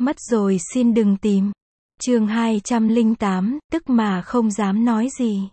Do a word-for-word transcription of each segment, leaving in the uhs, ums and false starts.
Mất rồi xin đừng tìm. Chương hai trăm lẻ tám, tức mà không dám nói gì.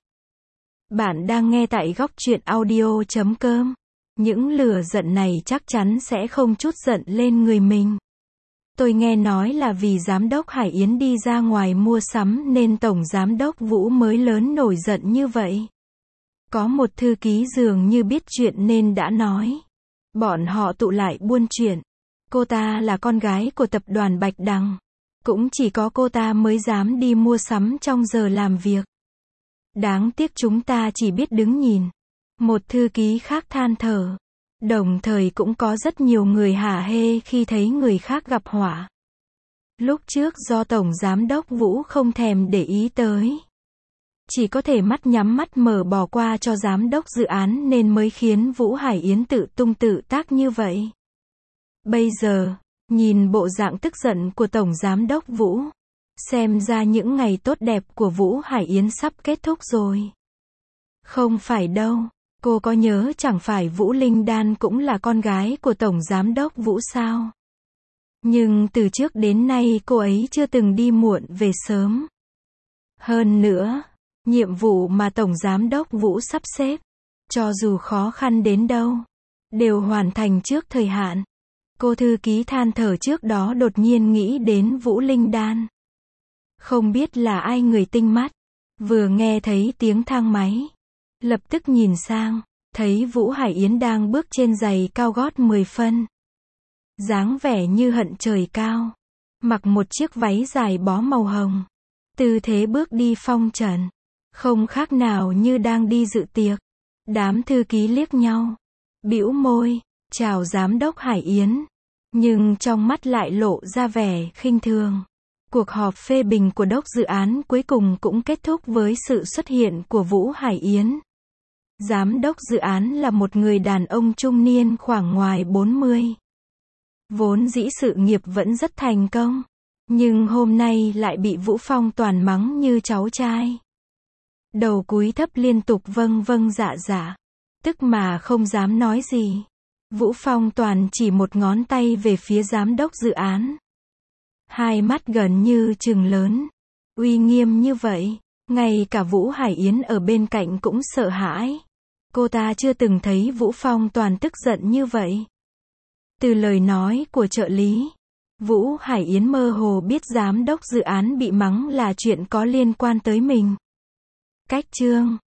Bạn đang nghe tại góc truyện audio chấm com. Những lửa giận này chắc chắn sẽ không trút giận lên người mình. Tôi nghe nói là vì giám đốc Hải Yến đi ra ngoài mua sắm nên tổng giám đốc Vũ mới lớn nổi giận như vậy. Có một thư ký dường như biết chuyện nên đã nói. Bọn họ tụ lại buôn chuyện. Cô ta là con gái của tập đoàn Bạch Đằng. Cũng chỉ có cô ta mới dám đi mua sắm trong giờ làm việc. Đáng tiếc chúng ta chỉ biết đứng nhìn. Một thư ký khác than thở. Đồng thời cũng có rất nhiều người hả hê khi thấy người khác gặp họa. Lúc trước do Tổng Giám đốc Vũ không thèm để ý tới. Chỉ có thể mắt nhắm mắt mở bỏ qua cho giám đốc dự án nên mới khiến Vũ Hải Yến tự tung tự tác như vậy. Bây giờ, nhìn bộ dạng tức giận của Tổng Giám đốc Vũ, xem ra những ngày tốt đẹp của Vũ Hải Yến sắp kết thúc rồi. Không phải đâu, cô có nhớ chẳng phải Vũ Linh Đan cũng là con gái của Tổng Giám đốc Vũ sao? Nhưng từ trước đến nay cô ấy chưa từng đi muộn về sớm. Hơn nữa, nhiệm vụ mà Tổng Giám đốc Vũ sắp xếp, cho dù khó khăn đến đâu, đều hoàn thành trước thời hạn. Cô thư ký than thở trước đó đột nhiên nghĩ đến Vũ Linh Đan. Không biết là ai người tinh mắt, vừa nghe thấy tiếng thang máy, lập tức nhìn sang, thấy Vũ Hải Yến đang bước trên giày cao gót mười phân. Dáng vẻ như hận trời cao, mặc một chiếc váy dài bó màu hồng, tư thế bước đi phong trần, không khác nào như đang đi dự tiệc. Đám thư ký liếc nhau, bĩu môi, chào giám đốc Hải Yến, nhưng trong mắt lại lộ ra vẻ khinh thường. Cuộc họp phê bình của đốc dự án cuối cùng cũng kết thúc với sự xuất hiện của Vũ Hải Yến. Giám đốc dự án là một người đàn ông trung niên khoảng ngoài bốn mươi. Vốn dĩ sự nghiệp vẫn rất thành công, nhưng hôm nay lại bị Vũ Phong Toàn mắng như cháu trai. Đầu cúi thấp liên tục vâng vâng dạ dạ, tức mà không dám nói gì. Vũ Phong Toàn chỉ một ngón tay về phía giám đốc dự án. Hai mắt gần như trừng lớn, uy nghiêm như vậy, ngay cả Vũ Hải Yến ở bên cạnh cũng sợ hãi. Cô ta chưa từng thấy Vũ Phong Toàn tức giận như vậy. Từ lời nói của trợ lý, Vũ Hải Yến mơ hồ biết giám đốc dự án bị mắng là chuyện có liên quan tới mình. Cách chương